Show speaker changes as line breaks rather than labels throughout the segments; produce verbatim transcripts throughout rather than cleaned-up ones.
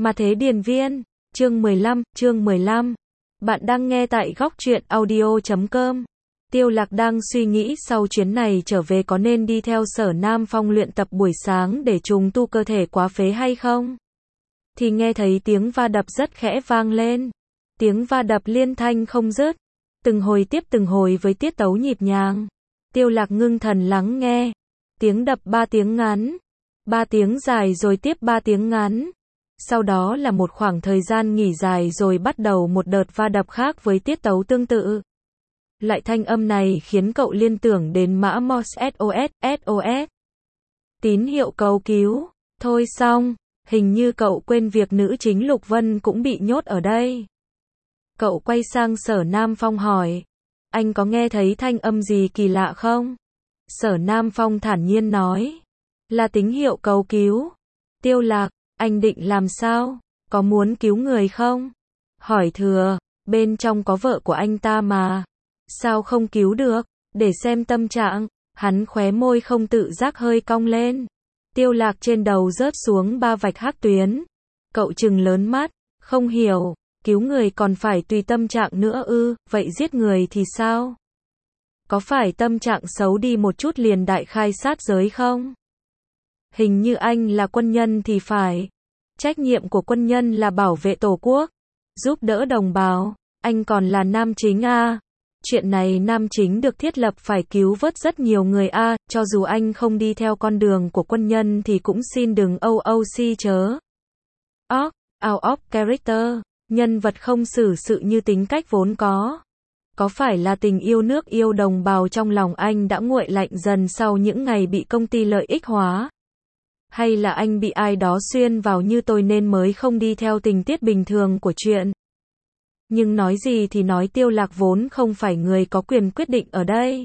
Mà thế điền viên, chương mười lăm, chương mười lăm. Bạn đang nghe tại góc truyện audio chấm com. Tiêu Lạc đang suy nghĩ sau chuyến này trở về có nên đi theo Sở Nam Phong luyện tập buổi sáng để trùng tu cơ thể quá phế hay không. Thì nghe thấy tiếng va đập rất khẽ vang lên. Tiếng va đập liên thanh không dứt. Từng hồi tiếp từng hồi với tiết tấu nhịp nhàng. Tiêu Lạc ngưng thần lắng nghe. Tiếng đập ba tiếng ngắn. Ba tiếng dài rồi tiếp ba tiếng ngắn. Sau đó là một khoảng thời gian nghỉ dài rồi bắt đầu một đợt va đập khác với tiết tấu tương tự. Lại thanh âm này khiến cậu liên tưởng đến mã Morse ét o ét, ét o ét. Tín hiệu cầu cứu. Thôi xong, hình như cậu quên việc nữ chính Lục Vân cũng bị nhốt ở đây. Cậu quay sang Sở Nam Phong hỏi. Anh có nghe thấy thanh âm gì kỳ lạ không? Sở Nam Phong thản nhiên nói. Là tín hiệu cầu cứu. Tiêu Lạc, anh định làm sao? Có muốn cứu người không? Hỏi thừa, bên trong có vợ của anh ta mà. Sao không cứu được? Để xem tâm trạng. Hắn khóe môi không tự giác hơi cong lên. Tiêu Lạc trên đầu rớt xuống ba vạch hắc tuyến. Cậu trừng lớn mắt, không hiểu, cứu người còn phải tùy tâm trạng nữa ư, vậy giết người thì sao? Có phải tâm trạng xấu đi một chút liền đại khai sát giới không? Hình như anh là quân nhân thì phải. Trách nhiệm của quân nhân là bảo vệ tổ quốc, giúp đỡ đồng bào, anh còn là nam chính à. Chuyện này nam chính được thiết lập phải cứu vớt rất nhiều người à, cho dù anh không đi theo con đường của quân nhân thì cũng xin đừng o o xê chớ. Off, out of character, nhân vật không xử sự như tính cách vốn có. Có phải là tình yêu nước yêu đồng bào trong lòng anh đã nguội lạnh dần sau những ngày bị công ty lợi ích hóa? Hay là anh bị ai đó xuyên vào như tôi nên mới không đi theo tình tiết bình thường của chuyện? Nhưng nói gì thì nói Tiêu Lạc vốn không phải người có quyền quyết định ở đây.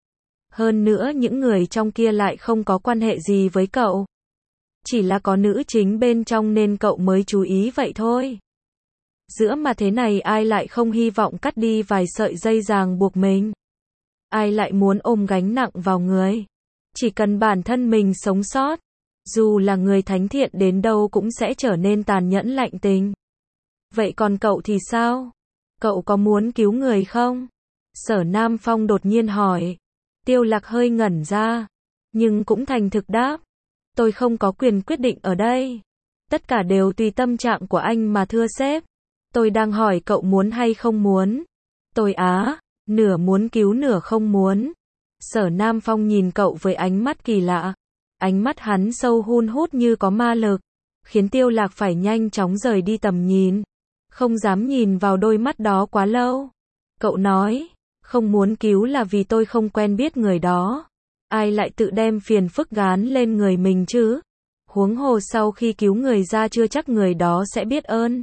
Hơn nữa những người trong kia lại không có quan hệ gì với cậu. Chỉ là có nữ chính bên trong nên cậu mới chú ý vậy thôi. Giữa mà thế này ai lại không hy vọng cắt đi vài sợi dây ràng buộc mình. Ai lại muốn ôm gánh nặng vào người. Chỉ cần bản thân mình sống sót. Dù là người thánh thiện đến đâu cũng sẽ trở nên tàn nhẫn lạnh tình. Vậy còn cậu thì sao? Cậu có muốn cứu người không? Sở Nam Phong đột nhiên hỏi. Tiêu Lạc hơi ngẩn ra. Nhưng cũng thành thực đáp. Tôi không có quyền quyết định ở đây. Tất cả đều tùy tâm trạng của anh mà thưa sếp. Tôi đang hỏi cậu muốn hay không muốn. Tôi á, nửa muốn cứu nửa không muốn. Sở Nam Phong nhìn cậu với ánh mắt kỳ lạ. Ánh mắt hắn sâu hun hút như có ma lực. Khiến Tiêu Lạc phải nhanh chóng rời đi tầm nhìn. Không dám nhìn vào đôi mắt đó quá lâu. Cậu nói, không muốn cứu là vì tôi không quen biết người đó. Ai lại tự đem phiền phức gán lên người mình chứ? Huống hồ sau khi cứu người ra chưa chắc người đó sẽ biết ơn.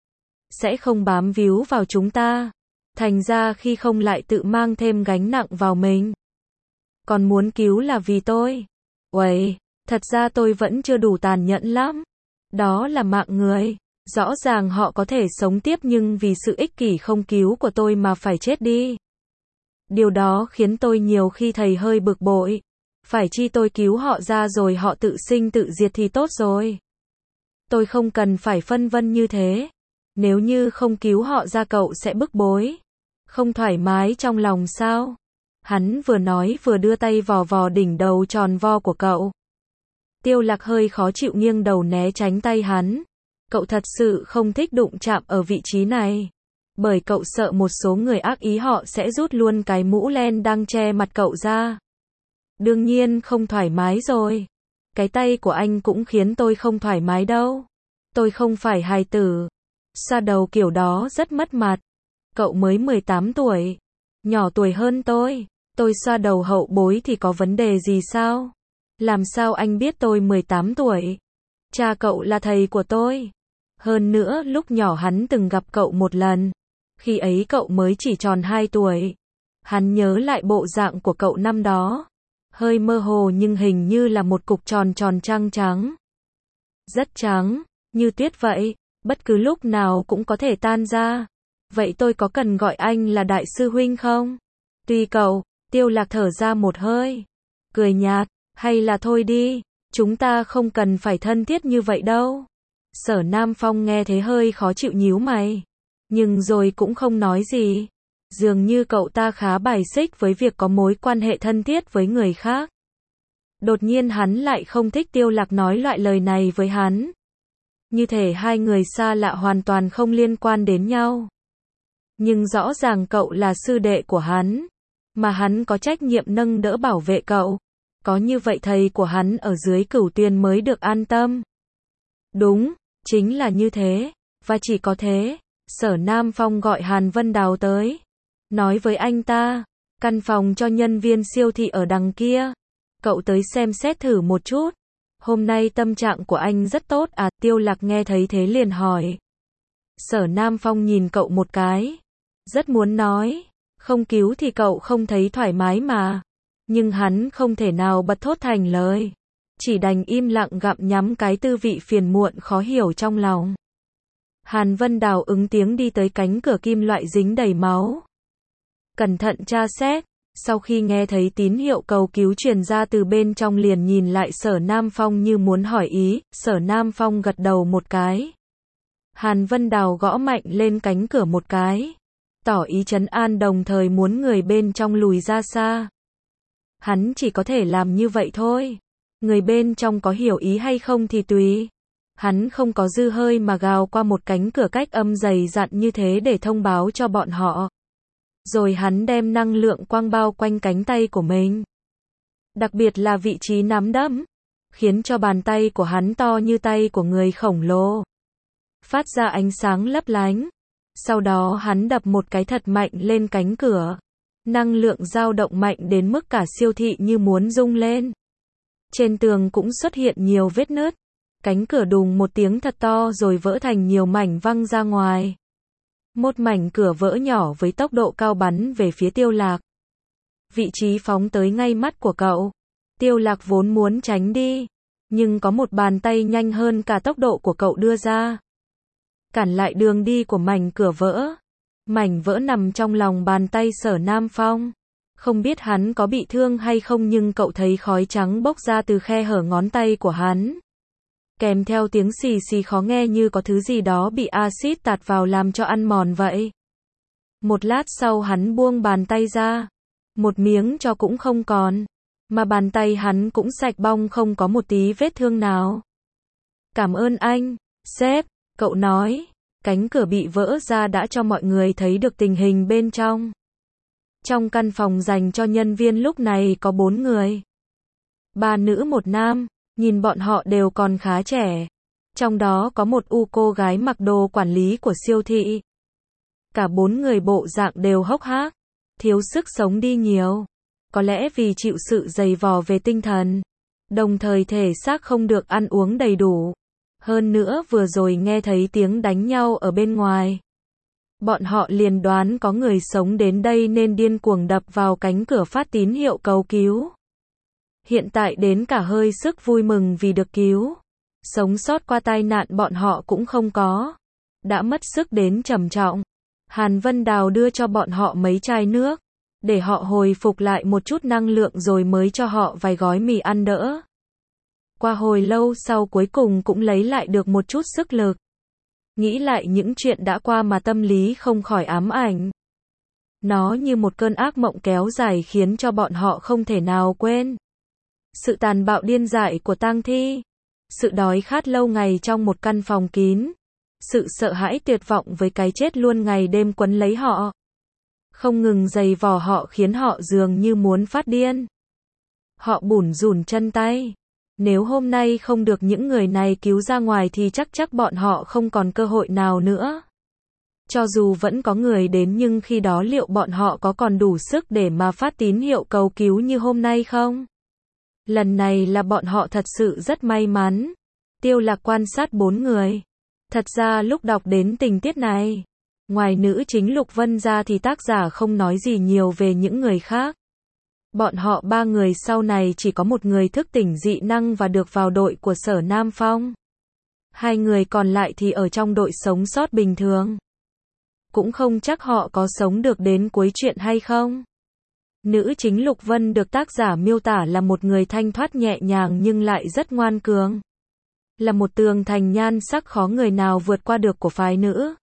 Sẽ không bám víu vào chúng ta. Thành ra khi không lại tự mang thêm gánh nặng vào mình. Còn muốn cứu là vì tôi. Uầy, thật ra tôi vẫn chưa đủ tàn nhẫn lắm. Đó là mạng người. Rõ ràng họ có thể sống tiếp nhưng vì sự ích kỷ không cứu của tôi mà phải chết đi. Điều đó khiến tôi nhiều khi thấy hơi bực bội. Phải chi tôi cứu họ ra rồi họ tự sinh tự diệt thì tốt rồi. Tôi không cần phải phân vân như thế. Nếu như không cứu họ ra cậu sẽ bức bối. Không thoải mái trong lòng sao? Hắn vừa nói vừa đưa tay vò vò đỉnh đầu tròn vo của cậu. Tiêu Lạc hơi khó chịu nghiêng đầu né tránh tay hắn. Cậu thật sự không thích đụng chạm ở vị trí này. Bởi cậu sợ một số người ác ý họ sẽ rút luôn cái mũ len đang che mặt cậu ra. Đương nhiên không thoải mái rồi. Cái tay của anh cũng khiến tôi không thoải mái đâu. Tôi không phải hài tử. Xoa đầu kiểu đó rất mất mặt. Cậu mới mười tám tuổi. Nhỏ tuổi hơn tôi. Tôi xoa đầu hậu bối thì có vấn đề gì sao? Làm sao anh biết tôi mười tám tuổi? Cha cậu là thầy của tôi. Hơn nữa lúc nhỏ hắn từng gặp cậu một lần. Khi ấy cậu mới chỉ tròn hai tuổi. Hắn nhớ lại bộ dạng của cậu năm đó. Hơi mơ hồ nhưng hình như là một cục tròn tròn trắng trắng. Rất trắng, như tuyết vậy. Bất cứ lúc nào cũng có thể tan ra. Vậy tôi có cần gọi anh là đại sư huynh không? Tùy cậu. Tiêu Lạc thở ra một hơi. Cười nhạt. Hay là thôi đi. Chúng ta không cần phải thân thiết như vậy đâu. Sở Nam Phong nghe thế hơi khó chịu nhíu mày. Nhưng rồi cũng không nói gì. Dường như cậu ta khá bài xích với việc có mối quan hệ thân thiết với người khác. Đột nhiên hắn lại không thích Tiêu Lạc nói loại lời này với hắn. Như thể hai người xa lạ hoàn toàn không liên quan đến nhau. Nhưng rõ ràng cậu là sư đệ của hắn. Mà hắn có trách nhiệm nâng đỡ bảo vệ cậu. Có như vậy thầy của hắn ở dưới Cửu Tuyền mới được an tâm. Đúng, chính là như thế. Và chỉ có thế. Sở Nam Phong gọi Hàn Vân Đào tới. Nói với anh ta. Căn phòng cho nhân viên siêu thị ở đằng kia. Cậu tới xem xét thử một chút. Hôm nay tâm trạng của anh rất tốt à? Tiêu Lạc nghe thấy thế liền hỏi. Sở Nam Phong nhìn cậu một cái. Rất muốn nói. Không cứu thì cậu không thấy thoải mái mà. Nhưng hắn không thể nào bật thốt thành lời. Chỉ đành im lặng gặm nhắm cái tư vị phiền muộn khó hiểu trong lòng. Hàn Vân Đào ứng tiếng đi tới cánh cửa kim loại dính đầy máu. Cẩn thận tra xét. Sau khi nghe thấy tín hiệu cầu cứu truyền ra từ bên trong liền nhìn lại Sở Nam Phong như muốn hỏi ý. Sở Nam Phong gật đầu một cái. Hàn Vân Đào gõ mạnh lên cánh cửa một cái. Tỏ ý trấn an đồng thời muốn người bên trong lùi ra xa. Hắn chỉ có thể làm như vậy thôi. Người bên trong có hiểu ý hay không thì tùy. Hắn không có dư hơi mà gào qua một cánh cửa cách âm dày dặn như thế để thông báo cho bọn họ. Rồi hắn đem năng lượng quang bao quanh cánh tay của mình. Đặc biệt là vị trí nắm đấm. Khiến cho bàn tay của hắn to như tay của người khổng lồ. Phát ra ánh sáng lấp lánh. Sau đó hắn đập một cái thật mạnh lên cánh cửa. Năng lượng dao động mạnh đến mức cả siêu thị như muốn rung lên. Trên tường cũng xuất hiện nhiều vết nứt. Cánh cửa đùng một tiếng thật to rồi vỡ thành nhiều mảnh văng ra ngoài. Một mảnh cửa vỡ nhỏ với tốc độ cao bắn về phía Tiêu Lạc. Vị trí phóng tới ngay mắt của cậu. Tiêu Lạc vốn muốn tránh đi. Nhưng có một bàn tay nhanh hơn cả tốc độ của cậu đưa ra. Cản lại đường đi của mảnh cửa vỡ. Mảnh vỡ nằm trong lòng bàn tay Sở Nam Phong. Không biết hắn có bị thương hay không nhưng cậu thấy khói trắng bốc ra từ khe hở ngón tay của hắn. Kèm theo tiếng xì xì khó nghe như có thứ gì đó bị axit tạt vào làm cho ăn mòn vậy. Một lát sau hắn buông bàn tay ra. Một miếng cho cũng không còn. Mà bàn tay hắn cũng sạch bong không có một tí vết thương nào. Cảm ơn anh, sếp, cậu nói. Cánh cửa bị vỡ ra đã cho mọi người thấy được tình hình bên trong. Trong căn phòng dành cho nhân viên lúc này có bốn người. Ba nữ một nam, nhìn bọn họ đều còn khá trẻ. Trong đó có một u cô gái mặc đồ quản lý của siêu thị. Cả bốn người bộ dạng đều hốc hác, thiếu sức sống đi nhiều. Có lẽ vì chịu sự dày vò về tinh thần. Đồng thời thể xác không được ăn uống đầy đủ. Hơn nữa vừa rồi nghe thấy tiếng đánh nhau ở bên ngoài. Bọn họ liền đoán có người sống đến đây nên điên cuồng đập vào cánh cửa phát tín hiệu cầu cứu. Hiện tại đến cả hơi sức vui mừng vì được cứu. Sống sót qua tai nạn bọn họ cũng không có. Đã mất sức đến trầm trọng. Hàn Vân Đào đưa cho bọn họ mấy chai nước. Để họ hồi phục lại một chút năng lượng rồi mới cho họ vài gói mì ăn đỡ. Qua hồi lâu sau cuối cùng cũng lấy lại được một chút sức lực. Nghĩ lại những chuyện đã qua mà tâm lý không khỏi ám ảnh. Nó như một cơn ác mộng kéo dài khiến cho bọn họ không thể nào quên. Sự tàn bạo điên dại của tang thi. Sự đói khát lâu ngày trong một căn phòng kín. Sự sợ hãi tuyệt vọng với cái chết luôn ngày đêm quấn lấy họ. Không ngừng giày vò họ khiến họ dường như muốn phát điên. Họ bủn rủn chân tay. Nếu hôm nay không được những người này cứu ra ngoài thì chắc chắc bọn họ không còn cơ hội nào nữa. Cho dù vẫn có người đến nhưng khi đó liệu bọn họ có còn đủ sức để mà phát tín hiệu cầu cứu như hôm nay không? Lần này là bọn họ thật sự rất may mắn. Tiêu Lạc quan sát bốn người. Thật ra lúc đọc đến tình tiết này, ngoài nữ chính Lục Vân ra thì tác giả không nói gì nhiều về những người khác. Bọn họ ba người sau này chỉ có một người thức tỉnh dị năng và được vào đội của Sở Nam Phong. Hai người còn lại thì ở trong đội sống sót bình thường. Cũng không chắc họ có sống được đến cuối chuyện hay không. Nữ chính Lục Vân được tác giả miêu tả là một người thanh thoát nhẹ nhàng nhưng lại rất ngoan cường. là một tường thành nhan sắc khó người nào vượt qua được của phái nữ.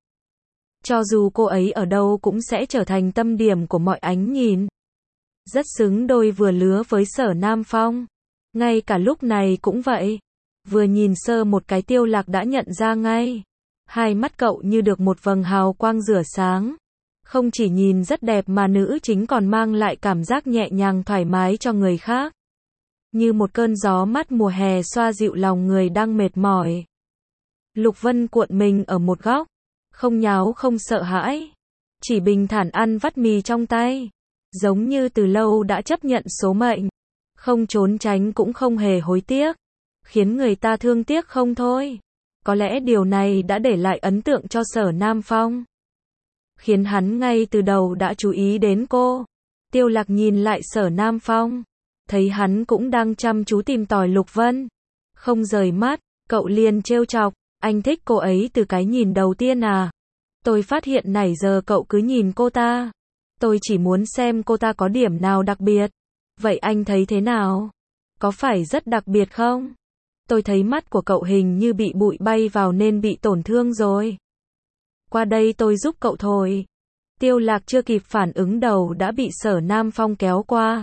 Cho dù cô ấy ở đâu cũng sẽ trở thành tâm điểm của mọi ánh nhìn. Rất xứng đôi vừa lứa với Sở Nam Phong. Ngay cả lúc này cũng vậy. Vừa nhìn sơ một cái Tiêu Lạc đã nhận ra ngay. Hai mắt cậu như được một vầng hào quang rửa sáng. Không chỉ nhìn rất đẹp mà nữ chính còn mang lại cảm giác nhẹ nhàng thoải mái cho người khác. Như một cơn gió mát mùa hè xoa dịu lòng người đang mệt mỏi. Lục Vân cuộn mình ở một góc. Không nháo không sợ hãi. Chỉ bình thản ăn vắt mì trong tay. Giống như từ lâu đã chấp nhận số mệnh. Không trốn tránh cũng không hề hối tiếc. Khiến người ta thương tiếc không thôi. Có lẽ điều này đã để lại ấn tượng cho Sở Nam Phong. Khiến hắn ngay từ đầu đã chú ý đến cô. Tiêu Lạc nhìn lại Sở Nam Phong. Thấy hắn cũng đang chăm chú tìm tòi Lục Vân. Không rời mắt, cậu liền trêu chọc. Anh thích cô ấy từ cái nhìn đầu tiên à? Tôi phát hiện nãy giờ cậu cứ nhìn cô ta. Tôi chỉ muốn xem cô ta có điểm nào đặc biệt. Vậy anh thấy thế nào? Có phải rất đặc biệt không? Tôi thấy mắt của cậu hình như bị bụi bay vào nên bị tổn thương rồi. Qua đây tôi giúp cậu thôi. Tiêu Lạc chưa kịp phản ứng đầu đã bị Sở Nam Phong kéo qua.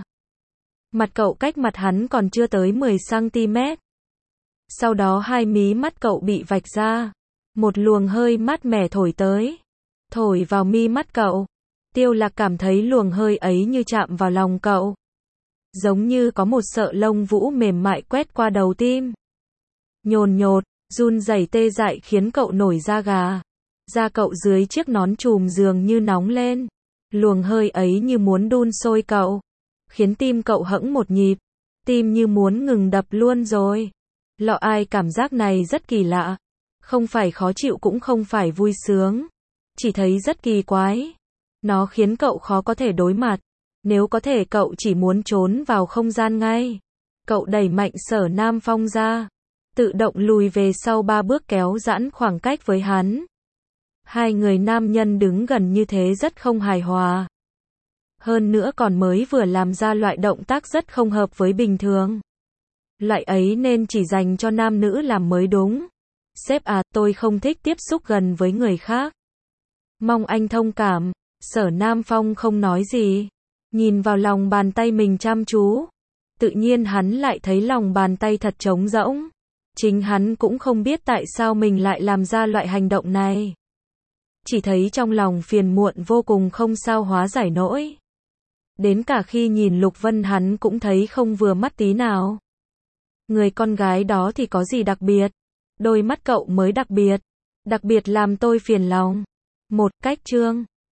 Mặt cậu cách mặt hắn còn chưa tới mười xăng ti mét. Sau đó hai mí mắt cậu bị vạch ra. Một luồng hơi mát mẻ thổi tới. Thổi vào mi mắt cậu. Tiêu Lạc cảm thấy luồng hơi ấy như chạm vào lòng cậu. Giống như có một sợi lông vũ mềm mại quét qua đầu tim. Nhồn nhột, run rẩy tê dại khiến cậu nổi da gà. Da cậu dưới chiếc nón trùm dường như nóng lên. Luồng hơi ấy như muốn đun sôi cậu. Khiến tim cậu hẫng một nhịp. Tim như muốn ngừng đập luôn rồi. Lọ ai cảm giác này rất kỳ lạ. Không phải khó chịu cũng không phải vui sướng. Chỉ thấy rất kỳ quái. Nó khiến cậu khó có thể đối mặt. Nếu có thể cậu chỉ muốn trốn vào không gian ngay. Cậu đẩy mạnh Sở Nam Phong ra. Tự động lùi về sau ba bước kéo giãn khoảng cách với hắn. Hai người nam nhân đứng gần như thế rất không hài hòa. Hơn nữa còn mới vừa làm ra loại động tác rất không hợp với bình thường. Loại ấy nên chỉ dành cho nam nữ làm mới đúng. Sếp à, tôi không thích tiếp xúc gần với người khác. Mong anh thông cảm. Sở Nam Phong không nói gì. Nhìn vào lòng bàn tay mình chăm chú. Tự nhiên hắn lại thấy lòng bàn tay thật trống rỗng. Chính hắn cũng không biết tại sao mình lại làm ra loại hành động này. Chỉ thấy trong lòng phiền muộn vô cùng không sao hóa giải nổi. Đến cả khi nhìn Lục Vân hắn cũng thấy không vừa mắt tí nào. Người con gái đó thì có gì đặc biệt? Đôi mắt cậu mới đặc biệt. Đặc biệt làm tôi phiền lòng. Một cách chương.